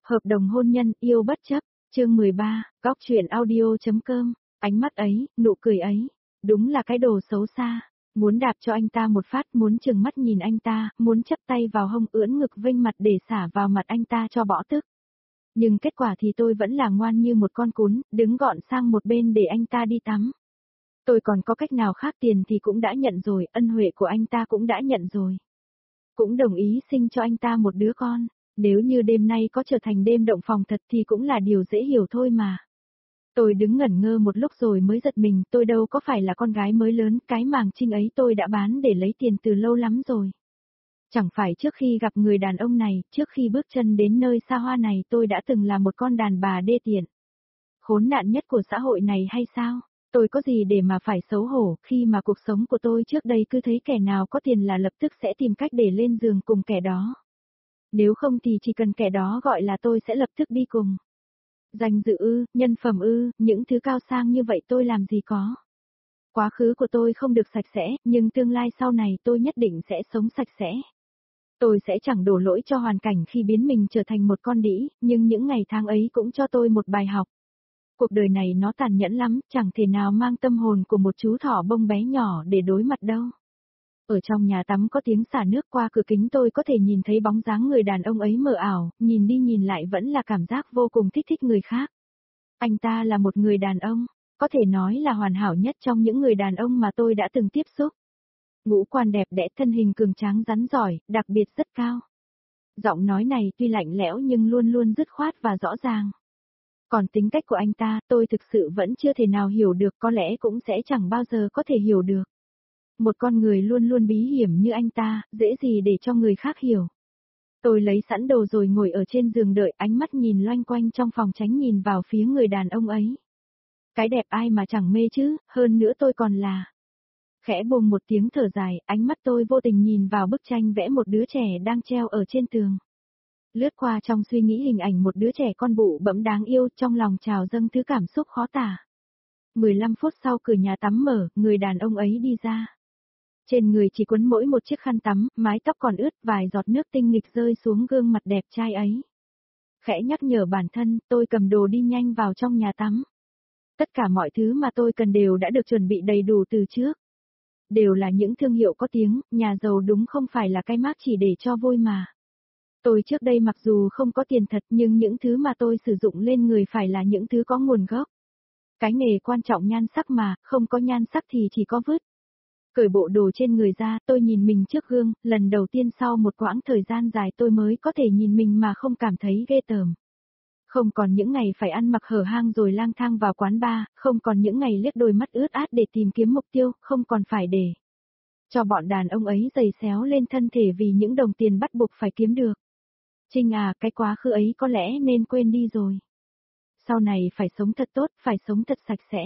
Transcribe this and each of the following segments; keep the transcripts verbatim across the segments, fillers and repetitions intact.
Hợp đồng hôn nhân, yêu bất chấp, chương mười ba, góc chuyện audio.com, ánh mắt ấy, nụ cười ấy, đúng là cái đồ xấu xa, muốn đạp cho anh ta một phát, muốn trừng mắt nhìn anh ta, muốn chấp tay vào hông ưỡn ngực vênh mặt để xả vào mặt anh ta cho bỏ tức. Nhưng kết quả thì tôi vẫn là ngoan như một con cún, đứng gọn sang một bên để anh ta đi tắm. Tôi còn có cách nào khác, tiền thì cũng đã nhận rồi, ân huệ của anh ta cũng đã nhận rồi. Cũng đồng ý sinh cho anh ta một đứa con. Nếu như đêm nay có trở thành đêm động phòng thật thì cũng là điều dễ hiểu thôi mà. Tôi đứng ngẩn ngơ một lúc rồi mới giật mình, tôi đâu có phải là con gái mới lớn, cái màng trinh ấy tôi đã bán để lấy tiền từ lâu lắm rồi. Chẳng phải trước khi gặp người đàn ông này, trước khi bước chân đến nơi xa hoa này tôi đã từng là một con đàn bà đê tiện. Khốn nạn nhất của xã hội này hay sao? Tôi có gì để mà phải xấu hổ khi mà cuộc sống của tôi trước đây cứ thấy kẻ nào có tiền là lập tức sẽ tìm cách để lên giường cùng kẻ đó. Nếu không thì chỉ cần kẻ đó gọi là tôi sẽ lập tức đi cùng. Danh dự ư, nhân phẩm ư, những thứ cao sang như vậy tôi làm gì có. Quá khứ của tôi không được sạch sẽ, nhưng tương lai sau này tôi nhất định sẽ sống sạch sẽ. Tôi sẽ chẳng đổ lỗi cho hoàn cảnh khi biến mình trở thành một con đĩ, nhưng những ngày tháng ấy cũng cho tôi một bài học. Cuộc đời này nó tàn nhẫn lắm, chẳng thể nào mang tâm hồn của một chú thỏ bông bé nhỏ để đối mặt đâu. Ở trong nhà tắm có tiếng xả nước, qua cửa kính tôi có thể nhìn thấy bóng dáng người đàn ông ấy mờ ảo, nhìn đi nhìn lại vẫn là cảm giác vô cùng thích thích người khác. Anh ta là một người đàn ông, có thể nói là hoàn hảo nhất trong những người đàn ông mà tôi đã từng tiếp xúc. Ngũ quan đẹp đẽ, thân hình cường tráng rắn giỏi, đặc biệt rất cao. Giọng nói này tuy lạnh lẽo nhưng luôn luôn dứt khoát và rõ ràng. Còn tính cách của anh ta, tôi thực sự vẫn chưa thể nào hiểu được, có lẽ cũng sẽ chẳng bao giờ có thể hiểu được. Một con người luôn luôn bí hiểm như anh ta, dễ gì để cho người khác hiểu. Tôi lấy sẵn đồ rồi ngồi ở trên giường đợi, ánh mắt nhìn loanh quanh trong phòng tránh nhìn vào phía người đàn ông ấy. Cái đẹp ai mà chẳng mê chứ, hơn nữa tôi còn là... Khẽ buông một tiếng thở dài, ánh mắt tôi vô tình nhìn vào bức tranh vẽ một đứa trẻ đang treo ở trên tường. Lướt qua trong suy nghĩ hình ảnh một đứa trẻ con bụ bẫm đáng yêu, trong lòng trào dâng thứ cảm xúc khó tả. mười lăm phút sau cửa nhà tắm mở, người đàn ông ấy đi ra. Trên người chỉ quấn mỗi một chiếc khăn tắm, mái tóc còn ướt, vài giọt nước tinh nghịch rơi xuống gương mặt đẹp trai ấy. Khẽ nhắc nhở bản thân, tôi cầm đồ đi nhanh vào trong nhà tắm. Tất cả mọi thứ mà tôi cần đều đã được chuẩn bị đầy đủ từ trước. Đều là những thương hiệu có tiếng, nhà giàu đúng không phải là cái mác chỉ để cho vui mà. Tôi trước đây mặc dù không có tiền thật nhưng những thứ mà tôi sử dụng lên người phải là những thứ có nguồn gốc. Cái nghề quan trọng nhan sắc mà, không có nhan sắc thì chỉ có vứt. Cởi bộ đồ trên người ra, tôi nhìn mình trước gương, lần đầu tiên sau một quãng thời gian dài tôi mới có thể nhìn mình mà không cảm thấy ghê tởm. Không còn những ngày phải ăn mặc hở hang rồi lang thang vào quán bar, không còn những ngày liếc đôi mắt ướt át để tìm kiếm mục tiêu, không còn phải để cho bọn đàn ông ấy giày xéo lên thân thể vì những đồng tiền bắt buộc phải kiếm được. Trinh à, cái quá khứ ấy có lẽ nên quên đi rồi. Sau này phải sống thật tốt, phải sống thật sạch sẽ.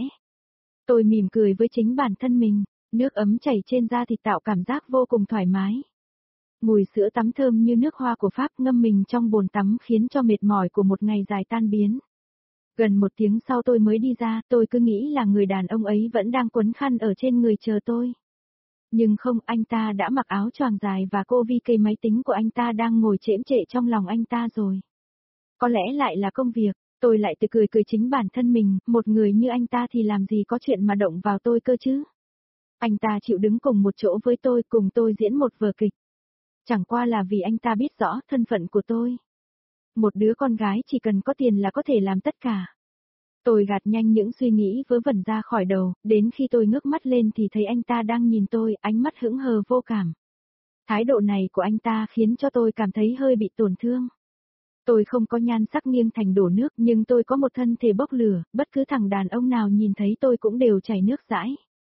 Tôi mỉm cười với chính bản thân mình, nước ấm chảy trên da thịt tạo cảm giác vô cùng thoải mái. Mùi sữa tắm thơm như nước hoa của Pháp ngâm mình trong bồn tắm khiến cho mệt mỏi của một ngày dài tan biến. Gần một tiếng sau tôi mới đi ra, tôi cứ nghĩ là người đàn ông ấy vẫn đang quấn khăn ở trên người chờ tôi. Nhưng không, anh ta đã mặc áo choàng dài và cô vi cây máy tính của anh ta đang ngồi chễm chệ trong lòng anh ta rồi. Có lẽ lại là công việc, tôi lại tự cười cười chính bản thân mình, một người như anh ta thì làm gì có chuyện mà động vào tôi cơ chứ. Anh ta chịu đứng cùng một chỗ với tôi, cùng tôi diễn một vở kịch. Chẳng qua là vì anh ta biết rõ thân phận của tôi. Một đứa con gái chỉ cần có tiền là có thể làm tất cả. Tôi gạt nhanh những suy nghĩ vớ vẩn ra khỏi đầu, đến khi tôi ngước mắt lên thì thấy anh ta đang nhìn tôi, ánh mắt hững hờ vô cảm. Thái độ này của anh ta khiến cho tôi cảm thấy hơi bị tổn thương. Tôi không có nhan sắc nghiêng thành đổ nước nhưng tôi có một thân thể bốc lửa, bất cứ thằng đàn ông nào nhìn thấy tôi cũng đều chảy nước dãi.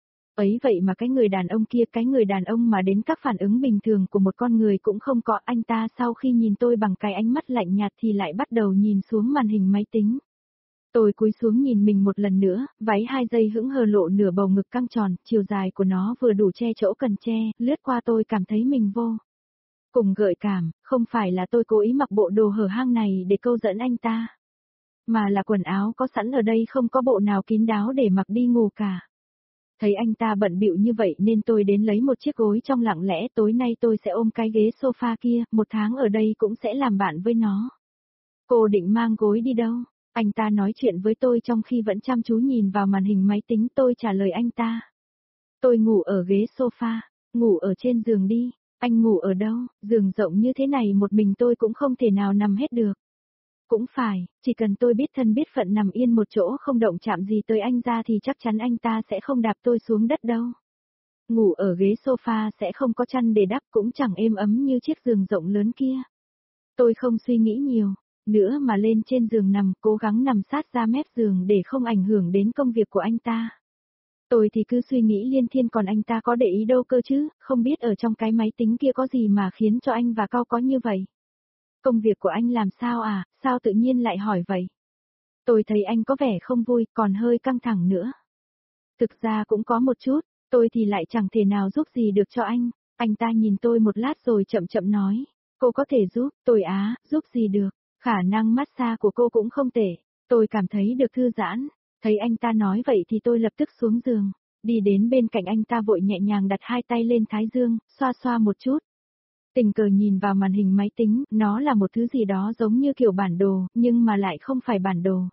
Ấy vậy mà cái người đàn ông kia, cái người đàn ông mà đến các phản ứng bình thường của một con người cũng không có, anh ta sau khi nhìn tôi bằng cái ánh mắt lạnh nhạt thì lại bắt đầu nhìn xuống màn hình máy tính. Tôi cúi xuống nhìn mình một lần nữa, váy hai giây hững hờ lộ nửa bầu ngực căng tròn, chiều dài của nó vừa đủ che chỗ cần che, lướt qua tôi cảm thấy mình vô cùng gợi cảm, không phải là tôi cố ý mặc bộ đồ hở hang này để câu dẫn anh ta. Mà là quần áo có sẵn ở đây không có bộ nào kín đáo để mặc đi ngủ cả. Thấy anh ta bận bịu như vậy nên tôi đến lấy một chiếc gối trong lặng lẽ, tối nay tôi sẽ ôm cái ghế sofa kia, một tháng ở đây cũng sẽ làm bạn với nó. Cô định mang gối đi đâu? Anh ta nói chuyện với tôi trong khi vẫn chăm chú nhìn vào màn hình máy tính. Tôi trả lời anh ta. Tôi ngủ ở ghế sofa, ngủ ở trên giường đi. Anh ngủ ở đâu? Giường rộng như thế này một mình tôi cũng không thể nào nằm hết được. Cũng phải, chỉ cần tôi biết thân biết phận nằm yên một chỗ không động chạm gì tới anh ra thì chắc chắn anh ta sẽ không đạp tôi xuống đất đâu. Ngủ ở ghế sofa sẽ không có chăn để đắp cũng chẳng êm ấm như chiếc giường rộng lớn kia. Tôi không suy nghĩ nhiều, nữa mà lên trên giường nằm, cố gắng nằm sát ra mép giường để không ảnh hưởng đến công việc của anh ta. Tôi thì cứ suy nghĩ liên thiên còn anh ta có để ý đâu cơ chứ, không biết ở trong cái máy tính kia có gì mà khiến cho anh và Cao có như vậy. Công việc của anh làm sao à, sao tự nhiên lại hỏi vậy? Tôi thấy anh có vẻ không vui, còn hơi căng thẳng nữa. Thực ra cũng có một chút, tôi thì lại chẳng thể nào giúp gì được cho anh. Anh ta nhìn tôi một lát rồi chậm chậm nói. Cô có thể giúp, tôi á, giúp gì được. Khả năng massage của cô cũng không tệ. Tôi cảm thấy được thư giãn. Thấy anh ta nói vậy thì tôi lập tức xuống giường. Đi đến bên cạnh anh ta vội nhẹ nhàng đặt hai tay lên thái dương, xoa xoa một chút. Tình cờ nhìn vào màn hình máy tính, nó là một thứ gì đó giống như kiểu bản đồ, nhưng mà lại không phải bản đồ.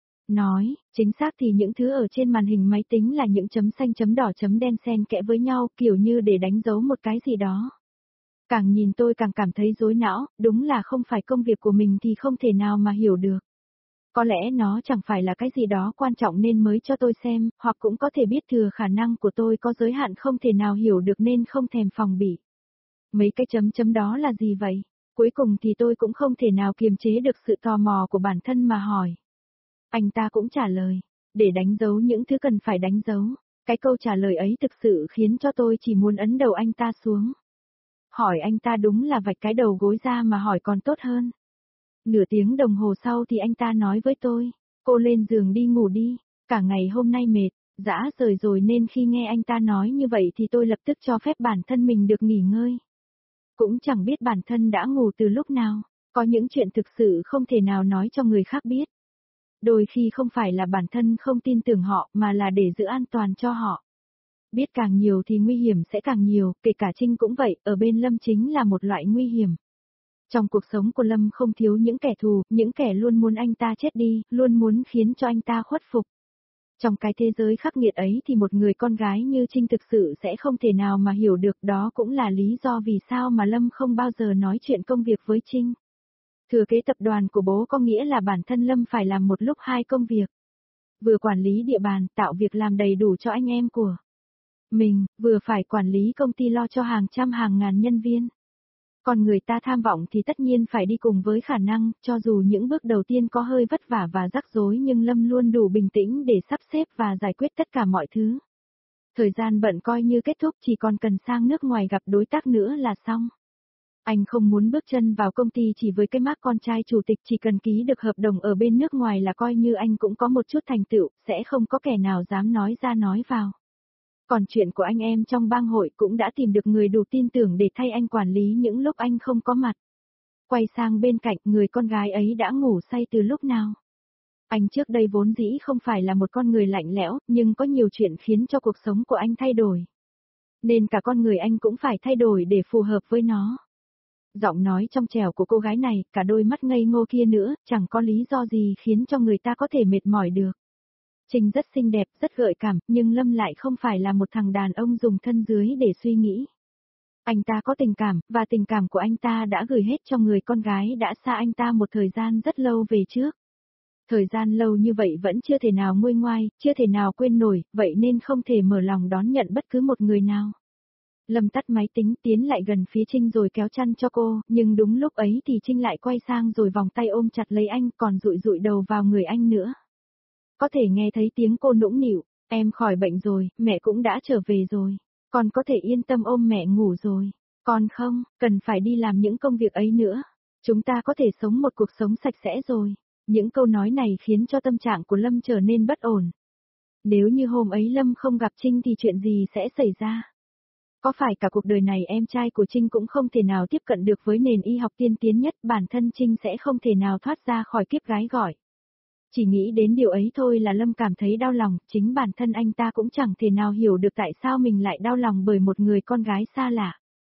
Nói, chính xác thì những thứ ở trên màn hình máy tính là những chấm xanh chấm đỏ chấm đen xen kẽ với nhau, kiểu như để đánh dấu một cái gì đó. Càng nhìn tôi càng cảm thấy rối não, đúng là không phải công việc của mình thì không thể nào mà hiểu được. Có lẽ nó chẳng phải là cái gì đó quan trọng nên mới cho tôi xem, hoặc cũng có thể biết thừa khả năng của tôi có giới hạn không thể nào hiểu được nên không thèm phòng bị. Mấy cái chấm chấm đó là gì vậy? Cuối cùng thì tôi cũng không thể nào kiềm chế được sự tò mò của bản thân mà hỏi. Anh ta cũng trả lời, để đánh dấu những thứ cần phải đánh dấu. Cái câu trả lời ấy thực sự khiến cho tôi chỉ muốn ấn đầu anh ta xuống. Hỏi anh ta đúng là vạch cái đầu gối ra mà hỏi còn tốt hơn. Nửa tiếng đồng hồ sau thì anh ta nói với tôi, cô lên giường đi ngủ đi, cả ngày hôm nay mệt, dã rời rồi nên khi nghe anh ta nói như vậy thì tôi lập tức cho phép bản thân mình được nghỉ ngơi. Cũng chẳng biết bản thân đã ngủ từ lúc nào, có những chuyện thực sự không thể nào nói cho người khác biết. Đôi khi không phải là bản thân không tin tưởng họ mà là để giữ an toàn cho họ. Biết càng nhiều thì nguy hiểm sẽ càng nhiều, kể cả Trinh cũng vậy, ở bên Lâm chính là một loại nguy hiểm. Trong cuộc sống của Lâm không thiếu những kẻ thù, những kẻ luôn muốn anh ta chết đi, luôn muốn khiến cho anh ta khuất phục. Trong cái thế giới khắc nghiệt ấy thì một người con gái như Trinh thực sự sẽ không thể nào mà hiểu được, đó cũng là lý do vì sao mà Lâm không bao giờ nói chuyện công việc với Trinh. Thừa kế tập đoàn của bố có nghĩa là bản thân Lâm phải làm một lúc hai công việc. Vừa quản lý địa bàn, tạo việc làm đầy đủ cho anh em của mình, vừa phải quản lý công ty lo cho hàng trăm hàng ngàn nhân viên. Còn người ta tham vọng thì tất nhiên phải đi cùng với khả năng, cho dù những bước đầu tiên có hơi vất vả và rắc rối nhưng Lâm luôn đủ bình tĩnh để sắp xếp và giải quyết tất cả mọi thứ. Thời gian bận coi như kết thúc, chỉ còn cần sang nước ngoài gặp đối tác nữa là xong. Anh không muốn bước chân vào công ty chỉ với cái mác con trai chủ tịch, chỉ cần ký được hợp đồng ở bên nước ngoài là coi như anh cũng có một chút thành tựu, sẽ không có kẻ nào dám nói ra nói vào. Còn chuyện của anh em trong bang hội cũng đã tìm được người đủ tin tưởng để thay anh quản lý những lúc anh không có mặt. Quay sang bên cạnh, người con gái ấy đã ngủ say từ lúc nào. Anh trước đây vốn dĩ không phải là một con người lạnh lẽo, nhưng có nhiều chuyện khiến cho cuộc sống của anh thay đổi. Nên cả con người anh cũng phải thay đổi để phù hợp với nó. Giọng nói trong trẻo của cô gái này, cả đôi mắt ngây ngô kia nữa, chẳng có lý do gì khiến cho người ta có thể mệt mỏi được. Trinh rất xinh đẹp, rất gợi cảm, nhưng Lâm lại không phải là một thằng đàn ông dùng thân dưới để suy nghĩ. Anh ta có tình cảm, và tình cảm của anh ta đã gửi hết cho người con gái đã xa anh ta một thời gian rất lâu về trước. Thời gian lâu như vậy vẫn chưa thể nào nguôi ngoai, chưa thể nào quên nổi, vậy nên không thể mở lòng đón nhận bất cứ một người nào. Lâm tắt máy tính, tiến lại gần phía Trinh rồi kéo chăn cho cô, nhưng đúng lúc ấy thì Trinh lại quay sang rồi vòng tay ôm chặt lấy anh, còn dụi dụi đầu vào người anh nữa. Có thể nghe thấy tiếng cô nũng nịu, em khỏi bệnh rồi, mẹ cũng đã trở về rồi, con có thể yên tâm ôm mẹ ngủ rồi, con không, cần phải đi làm những công việc ấy nữa, chúng ta có thể sống một cuộc sống sạch sẽ rồi. Những câu nói này khiến cho tâm trạng của Lâm trở nên bất ổn. Nếu như hôm ấy Lâm không gặp Trinh thì chuyện gì sẽ xảy ra? Có phải cả cuộc đời này em trai của Trinh cũng không thể nào tiếp cận được với nền y học tiên tiến nhất, bản thân Trinh sẽ không thể nào thoát ra khỏi kiếp gái gọi. Chỉ nghĩ đến điều ấy thôi là Lâm cảm thấy đau lòng, chính bản thân anh ta cũng chẳng thể nào hiểu được tại sao mình lại đau lòng bởi một người con gái xa lạ.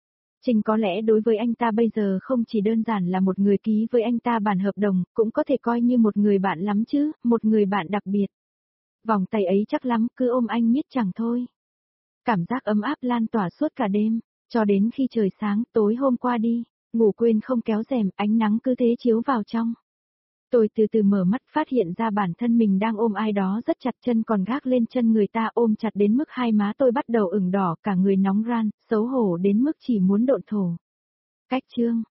Trình có lẽ đối với anh ta bây giờ không chỉ đơn giản là một người ký với anh ta bản hợp đồng, cũng có thể coi như một người bạn lắm chứ, một người bạn đặc biệt. Vòng tay ấy chắc lắm, cứ ôm anh miết chẳng thôi. Cảm giác ấm áp lan tỏa suốt cả đêm, cho đến khi trời sáng, tối hôm qua đi, ngủ quên không kéo rèm, ánh nắng cứ thế chiếu vào trong. Tôi từ từ mở mắt phát hiện ra bản thân mình đang ôm ai đó rất chặt, chân còn gác lên chân người ta, ôm chặt đến mức hai má tôi bắt đầu ửng đỏ, cả người nóng ran, xấu hổ đến mức chỉ muốn độn thổ. Cách chương